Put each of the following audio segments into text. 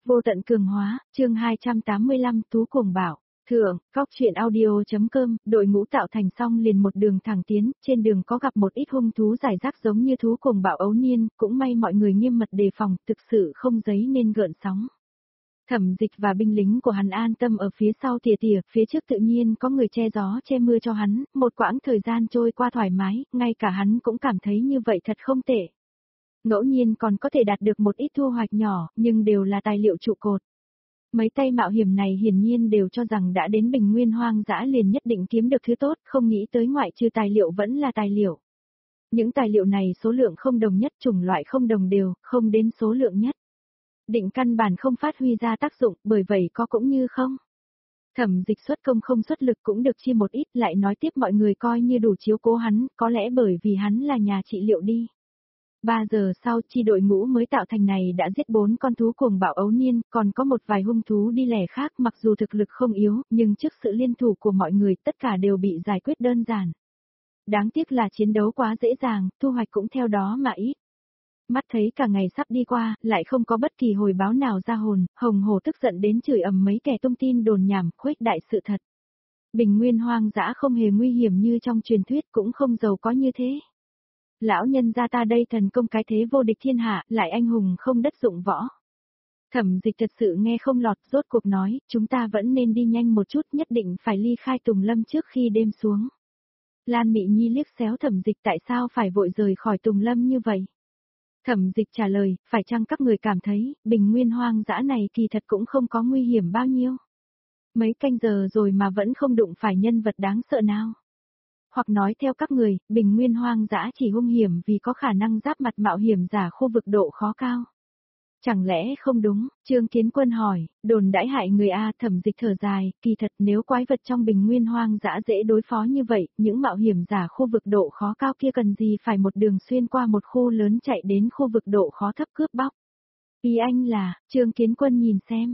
Vô tận cường hóa, chương 285 Tú cuồng bảo. Thượng, Cóc truyện audio.com, đội ngũ tạo thành xong liền một đường thẳng tiến, trên đường có gặp một ít hung thú giải rác giống như thú cuồng bạo ấu niên, cũng may mọi người nghiêm mật đề phòng, thực sự không giấy nên gợn sóng. Thẩm Dịch và binh lính của hắn an tâm ở phía sau tìa tìa, phía trước tự nhiên có người che gió che mưa cho hắn, một quãng thời gian trôi qua thoải mái, ngay cả hắn cũng cảm thấy như vậy thật không tệ. Ngẫu nhiên còn có thể đạt được một ít thu hoạch nhỏ, nhưng đều là tài liệu trụ cột. Mấy tay mạo hiểm này hiển nhiên đều cho rằng đã đến bình nguyên hoang dã liền nhất định kiếm được thứ tốt, không nghĩ tới ngoại trừ tài liệu vẫn là tài liệu. Những tài liệu này số lượng không đồng nhất, chủng loại không đồng đều, không đến số lượng nhất. Định căn bản không phát huy ra tác dụng, bởi vậy có cũng như không. Thẩm Dịch xuất công không xuất lực cũng được chia một ít, lại nói tiếp mọi người coi như đủ chiếu cố hắn, có lẽ bởi vì hắn là nhà trị liệu đi. 3 giờ sau chi đội ngũ mới tạo thành này đã giết 4 con thú cuồng bạo ấu niên, còn có một vài hung thú đi lẻ khác mặc dù thực lực không yếu, nhưng trước sự liên thủ của mọi người tất cả đều bị giải quyết đơn giản. Đáng tiếc là chiến đấu quá dễ dàng, thu hoạch cũng theo đó mà ít. Mắt thấy cả ngày sắp đi qua, lại không có bất kỳ hồi báo nào ra hồn, Hồng Hổ tức giận đến chửi ầm mấy kẻ tung tin đồn nhảm, khuếch đại sự thật. Bình nguyên hoang dã không hề nguy hiểm như trong truyền thuyết cũng không giàu có như thế. Lão nhân gia ta đây thần công cái thế vô địch thiên hạ, lại anh hùng không đất dụng võ. Thẩm Dịch thật sự nghe không lọt, rốt cuộc nói, chúng ta vẫn nên đi nhanh một chút, nhất định phải ly khai Tùng Lâm trước khi đêm xuống. Lan Mị Nhi liếc xéo Thẩm Dịch tại sao phải vội rời khỏi Tùng Lâm như vậy. Thẩm Dịch trả lời, phải chăng các người cảm thấy, bình nguyên hoang dã này kỳ thật cũng không có nguy hiểm bao nhiêu. Mấy canh giờ rồi mà vẫn không đụng phải nhân vật đáng sợ nào. Hoặc nói theo các người, bình nguyên hoang dã chỉ hung hiểm vì có khả năng giáp mặt mạo hiểm giả khu vực độ khó cao. Chẳng lẽ không đúng, Trương Kiến Quân hỏi, đồn đãi hại người A. Thẩm Dịch thở dài, kỳ thật nếu quái vật trong bình nguyên hoang dã dễ đối phó như vậy, những mạo hiểm giả khu vực độ khó cao kia cần gì phải một đường xuyên qua một khu lớn chạy đến khu vực độ khó thấp cướp bóc. Ý anh là, Trương Kiến Quân nhìn xem,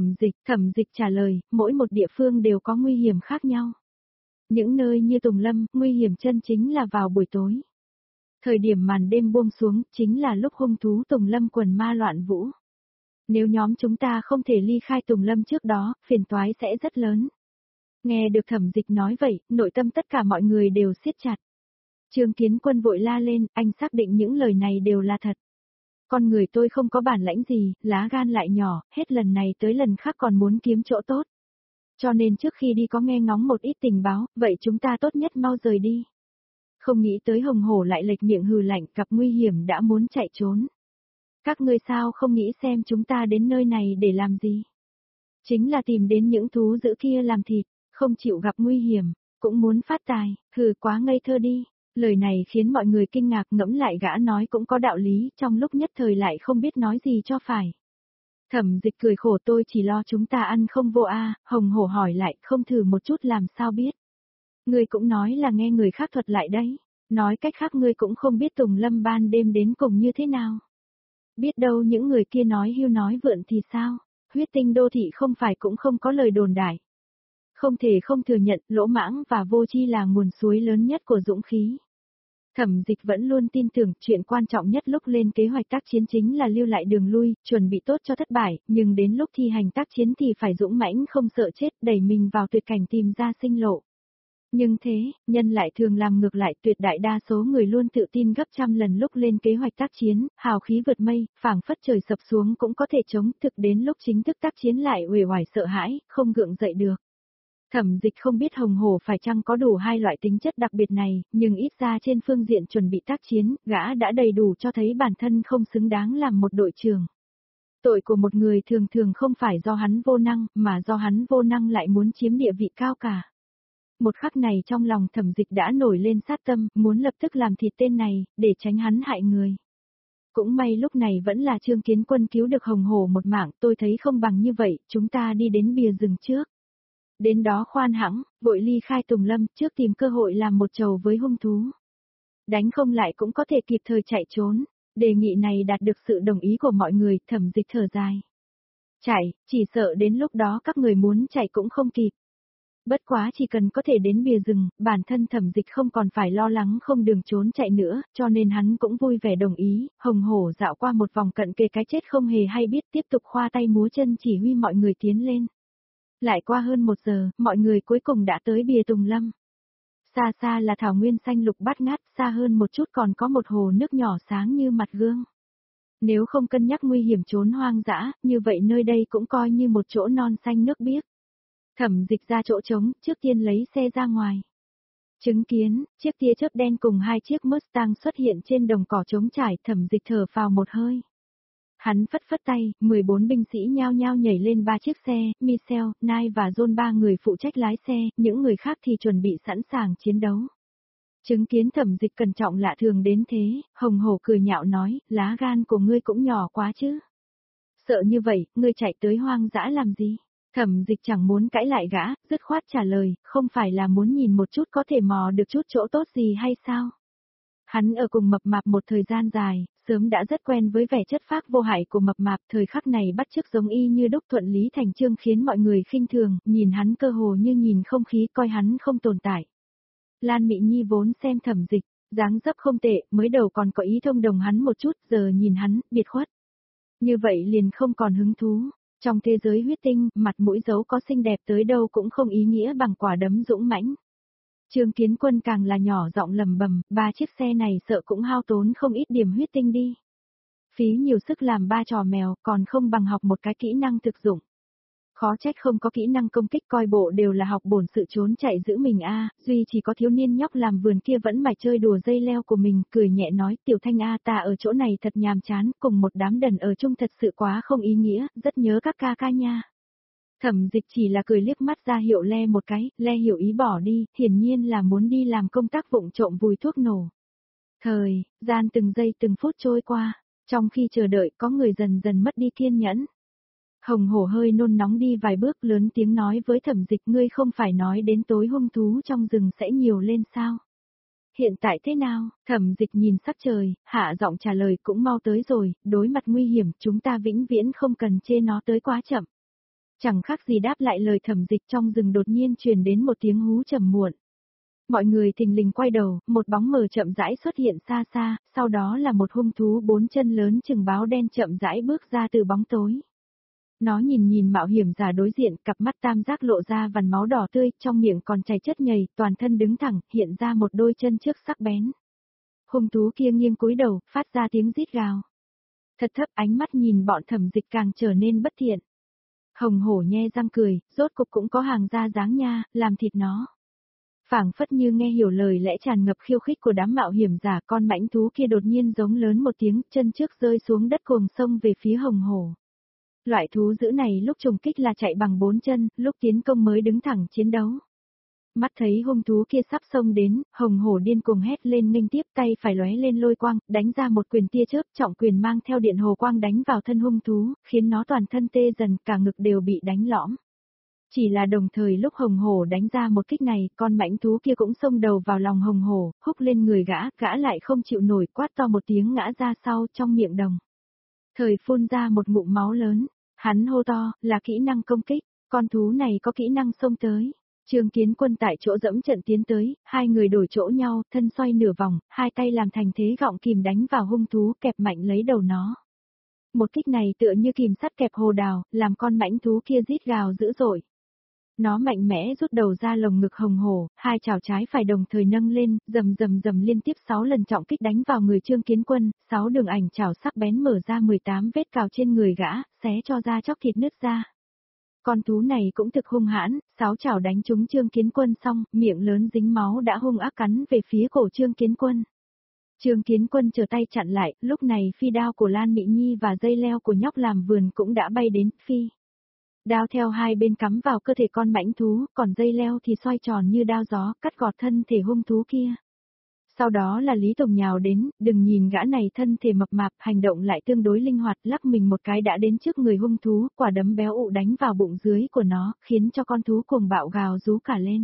Thẩm Dịch trả lời, mỗi một địa phương đều có nguy hiểm khác nhau. Những nơi như Tùng Lâm, nguy hiểm chân chính là vào buổi tối. Thời điểm màn đêm buông xuống, chính là lúc hung thú Tùng Lâm quần ma loạn vũ. Nếu nhóm chúng ta không thể ly khai Tùng Lâm trước đó, phiền toái sẽ rất lớn. Nghe được Thẩm Dịch nói vậy, nội tâm tất cả mọi người đều siết chặt. Trương Kiến Quân vội la lên, anh xác định những lời này đều là thật. Con người tôi không có bản lãnh gì, lá gan lại nhỏ, hết lần này tới lần khác còn muốn kiếm chỗ tốt. Cho nên trước khi đi có nghe ngóng một ít tình báo, vậy chúng ta tốt nhất mau rời đi. Không nghĩ tới Hồng Hổ lại lệch miệng hừ lạnh, gặp nguy hiểm đã muốn chạy trốn. Các ngươi sao không nghĩ xem chúng ta đến nơi này để làm gì? Chính là tìm đến những thú dữ kia làm thịt, không chịu gặp nguy hiểm, cũng muốn phát tài, hừ quá ngây thơ đi. Lời này khiến mọi người kinh ngạc, ngẫm lại gã nói cũng có đạo lý, trong lúc nhất thời lại không biết nói gì cho phải. Thẩm Dịch cười khổ, tôi chỉ lo chúng ta ăn không vô a. Hồng Hổ hỏi lại, không thử một chút làm sao biết. Ngươi cũng nói là nghe người khác thuật lại đấy, nói cách khác ngươi cũng không biết Tùng Lâm ban đêm đến cùng như thế nào. Biết đâu những người kia nói hưu nói vượn thì sao, huyết tinh đô thị không phải cũng không có lời đồn đại. Không thể không thừa nhận, lỗ mãng và vô tri là nguồn suối lớn nhất của dũng khí. Thẩm Dịch vẫn luôn tin tưởng chuyện quan trọng nhất lúc lên kế hoạch tác chiến chính là lưu lại đường lui, chuẩn bị tốt cho thất bại, nhưng đến lúc thi hành tác chiến thì phải dũng mãnh không sợ chết, đẩy mình vào tuyệt cảnh tìm ra sinh lộ. Nhưng thế, nhân lại thường làm ngược lại, tuyệt đại đa số người luôn tự tin gấp trăm lần lúc lên kế hoạch tác chiến, hào khí vượt mây, phảng phất trời sập xuống cũng có thể chống, thực đến lúc chính thức tác chiến lại uể oải sợ hãi, không gượng dậy được. Thẩm Dịch không biết Hồng Hổ phải chăng có đủ hai loại tính chất đặc biệt này, nhưng ít ra trên phương diện chuẩn bị tác chiến, gã đã đầy đủ cho thấy bản thân không xứng đáng làm một đội trưởng. Tội của một người thường thường không phải do hắn vô năng, mà do hắn vô năng lại muốn chiếm địa vị cao cả. Một khắc này trong lòng Thẩm Dịch đã nổi lên sát tâm, muốn lập tức làm thịt tên này, để tránh hắn hại người. Cũng may lúc này vẫn là Trương Kiến Quân cứu được Hồng Hổ một mạng, tôi thấy không bằng như vậy, chúng ta đi đến bìa rừng trước. Đến đó khoan hãng, vội ly khai Tùng Lâm, trước tìm cơ hội làm một trầu với hung thú. Đánh không lại cũng có thể kịp thời chạy trốn, đề nghị này đạt được sự đồng ý của mọi người, Thẩm Dịch thở dài. Chạy, chỉ sợ đến lúc đó các người muốn chạy cũng không kịp. Bất quá chỉ cần có thể đến bìa rừng, bản thân Thẩm Dịch không còn phải lo lắng không đường trốn chạy nữa, cho nên hắn cũng vui vẻ đồng ý, hùng hổ dạo qua một vòng cận kề cái chết không hề hay biết tiếp tục khoa tay múa chân chỉ huy mọi người tiến lên. Lại qua hơn 1 giờ, mọi người cuối cùng đã tới bìa Tùng Lâm. Xa xa là thảo nguyên xanh lục bát ngát, xa hơn một chút còn có một hồ nước nhỏ sáng như mặt gương. Nếu không cân nhắc nguy hiểm trốn hoang dã, như vậy nơi đây cũng coi như một chỗ non xanh nước biếc. Thẩm Dịch ra chỗ trống, trước tiên lấy xe ra ngoài. Chứng kiến, chiếc tia chớp đen cùng 2 chiếc Mustang xuất hiện trên đồng cỏ trống trải, Thẩm Dịch thở phào một hơi. Hắn phất phất tay, 14 binh sĩ nhao nhao nhảy lên 3 chiếc xe, Michel, Nai và John 3 người phụ trách lái xe, những người khác thì chuẩn bị sẵn sàng chiến đấu. Chứng kiến Thẩm Dịch cẩn trọng lạ thường đến thế, hồng hổ cười nhạo nói, lá gan của ngươi cũng nhỏ quá chứ. Sợ như vậy, ngươi chạy tới hoang dã làm gì? Thẩm Dịch chẳng muốn cãi lại gã, dứt khoát trả lời, không phải là muốn nhìn một chút có thể mò được chút chỗ tốt gì hay sao? Hắn ở cùng mập mạp một thời gian dài, sớm đã rất quen với vẻ chất phác vô hại của mập mạp, thời khắc này bắt chước giống y như đúc thuận lý thành chương khiến mọi người khinh thường, nhìn hắn cơ hồ như nhìn không khí coi hắn không tồn tại. Lan Mị Nhi vốn xem Thẩm Dịch, dáng dấp không tệ, mới đầu còn có ý thông đồng hắn một chút, giờ nhìn hắn, biệt khuất. Như vậy liền không còn hứng thú. Trong thế giới huyết tinh, mặt mũi dấu có xinh đẹp tới đâu cũng không ý nghĩa bằng quả đấm dũng mãnh. Trương Kiến Quân càng là nhỏ giọng lầm bầm, 3 chiếc xe này sợ cũng hao tốn không ít điểm huyết tinh đi. Phí nhiều sức làm 3 trò mèo, còn không bằng học một cái kỹ năng thực dụng. Khó trách không có kỹ năng công kích coi bộ đều là học bổn sự trốn chạy giữ mình a, duy chỉ có thiếu niên nhóc làm vườn kia vẫn mải chơi đùa dây leo của mình, cười nhẹ nói, Tiểu Thanh a, ta ở chỗ này thật nhàm chán, cùng một đám đần ở chung thật sự quá không ý nghĩa, rất nhớ các ca ca nha. Thẩm Dịch chỉ là cười liếc mắt ra hiệu Le một cái, Le hiểu ý bỏ đi, hiển nhiên là muốn đi làm công tác vụng trộm vùi thuốc nổ. Thời gian từng giây từng phút trôi qua, trong khi chờ đợi có người dần dần mất đi kiên nhẫn. Hồng hổ hơi nôn nóng đi vài bước lớn tiếng nói với Thẩm Dịch, ngươi không phải nói đến tối hung thú trong rừng sẽ nhiều lên sao? Hiện tại thế nào? Thẩm Dịch nhìn sắc trời, hạ giọng trả lời, cũng mau tới rồi, đối mặt nguy hiểm chúng ta vĩnh viễn không cần chê nó tới quá chậm. Chẳng khác gì đáp lại lời Thẩm Dịch, trong rừng đột nhiên truyền đến một tiếng hú trầm muộn. Mọi người thình lình quay đầu, một bóng mờ chậm rãi xuất hiện xa xa, sau đó là một hung thú 4 chân lớn chừng báo đen chậm rãi bước ra từ bóng tối. Nó nhìn mạo hiểm giả đối diện, cặp mắt tam giác lộ ra vằn máu đỏ tươi, trong miệng còn chảy chất nhầy, toàn thân đứng thẳng, hiện ra một đôi chân trước sắc bén. Hung thú kia nghiêng cúi đầu, phát ra tiếng rít gào. Thật thấp, ánh mắt nhìn bọn Thẩm Dịch càng trở nên bất thiện. Hồng hổ nhe răng cười, rốt cục cũng có hàng ra dáng nha, làm thịt nó. Phảng phất như nghe hiểu lời lẽ tràn ngập khiêu khích của đám mạo hiểm giả, con mãnh thú kia đột nhiên giống lớn một tiếng, chân trước rơi xuống đất cuồng xông về phía hồng hổ. Loại thú dữ này lúc trùng kích là chạy bằng 4 chân, lúc tiến công mới đứng thẳng chiến đấu. Mắt thấy hung thú kia sắp xông đến, hồng hổ điên cuồng hét lên nghênh tiếp, tay phải lóe lên lôi quang, đánh ra một quyền tia chớp, trọng quyền mang theo điện hồ quang đánh vào thân hung thú, khiến nó toàn thân tê dần, cả ngực đều bị đánh lõm. Chỉ là đồng thời lúc hồng hổ đánh ra một kích này, con mãnh thú kia cũng xông đầu vào lòng hồng hổ, húc lên người gã lại không chịu nổi, quát to một tiếng ngã ra sau trong miệng đồng. Thời phun ra một ngụm máu lớn, hắn hô to, là kỹ năng công kích, con thú này có kỹ năng xông tới. Trương Kiến Quân tại chỗ dẫm trận tiến tới, hai người đổi chỗ nhau, thân xoay nửa vòng, hai tay làm thành thế gọng kìm đánh vào hung thú, kẹp mạnh lấy đầu nó. Một kích này tựa như kìm sắt kẹp hồ đào, làm con mãnh thú kia rít gào dữ dội. Nó mạnh mẽ rút đầu ra lồng ngực hồng hổ, hai chảo trái phải đồng thời nâng lên, rầm liên tiếp 6 lần trọng kích đánh vào người Trương Kiến Quân, 6 đường ảnh chảo sắc bén mở ra 18 vết cào trên người gã, xé cho da chóc thịt nứt ra. Con thú này cũng thực hung hãn, 6 chảo đánh trúng Trương Kiến Quân xong, miệng lớn dính máu đã hung ác cắn về phía cổ Trương Kiến Quân. Trương Kiến Quân trở tay chặn lại, lúc này phi đao của Lan Mị Nhi và dây leo của nhóc làm vườn cũng đã bay đến, phi. Đao theo hai bên cắm vào cơ thể con mãnh thú, còn dây leo thì xoay tròn như đao gió, cắt gọt thân thể hung thú kia. Sau đó là Lý Tùng nhào đến, đừng nhìn gã này thân thể mập mạp, hành động lại tương đối linh hoạt, lắc mình một cái đã đến trước người hung thú, quả đấm béo ụ đánh vào bụng dưới của nó, khiến cho con thú cuồng bạo gào rú cả lên.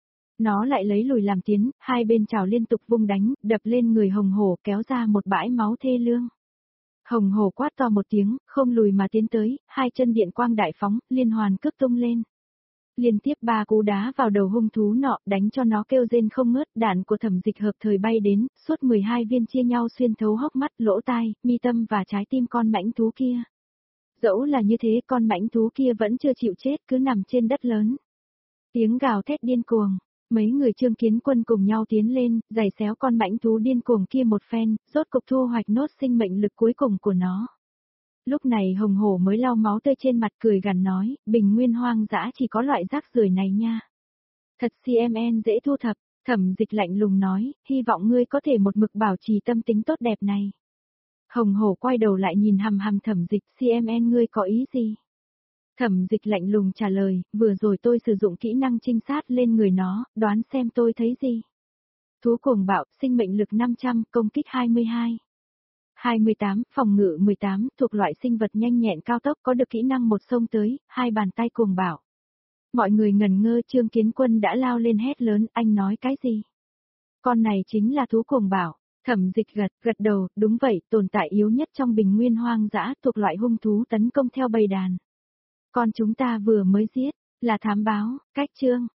Nó lại lấy lùi làm tiến, hai bên chảo liên tục vung đánh, đập lên người hồng hổ, kéo ra một bãi máu thê lương. Hồng hổ quát to một tiếng, không lùi mà tiến tới, hai chân điện quang đại phóng, liên hoàn cước tung lên. Liên tiếp 3 cú đá vào đầu hung thú nọ, đánh cho nó kêu rên không ngớt, đạn của Thẩm Dịch hợp thời bay đến, suốt 12 viên chia nhau xuyên thấu hốc mắt, lỗ tai, mi tâm và trái tim con mãnh thú kia. Dẫu là như thế, con mãnh thú kia vẫn chưa chịu chết, cứ nằm trên đất lớn. Tiếng gào thét điên cuồng, mấy người Trương Kiến Quân cùng nhau tiến lên, giày xéo con mãnh thú điên cuồng kia một phen, rốt cục thu hoạch nốt sinh mệnh lực cuối cùng của nó. Lúc này Hồng Hổ mới lau máu tươi trên mặt, cười gằn nói, bình nguyên hoang dã chỉ có loại rác rưởi này nha. Thật CMN dễ thu thập, Thẩm Dịch lạnh lùng nói, hy vọng ngươi có thể một mực bảo trì tâm tính tốt đẹp này. Hồng Hổ quay đầu lại nhìn hằm hằm Thẩm Dịch, CMN ngươi có ý gì? Thẩm Dịch lạnh lùng trả lời, vừa rồi tôi sử dụng kỹ năng trinh sát lên người nó, đoán xem tôi thấy gì? Thú cuồng bạo, sinh mệnh lực 500, công kích 22. 28, phòng ngự 18, thuộc loại sinh vật nhanh nhẹn cao tốc, có được kỹ năng một xông tới, 2 bàn tay cuồng bạo. Mọi người ngẩn ngơ, Trương Kiến Quân đã lao lên hét lớn, anh nói cái gì? Con này chính là thú cuồng bạo. Thẩm Dịch gật đầu, đúng vậy, tồn tại yếu nhất trong bình nguyên hoang dã, thuộc loại hung thú tấn công theo bầy đàn. Con chúng ta vừa mới giết, là thám báo, cách chương.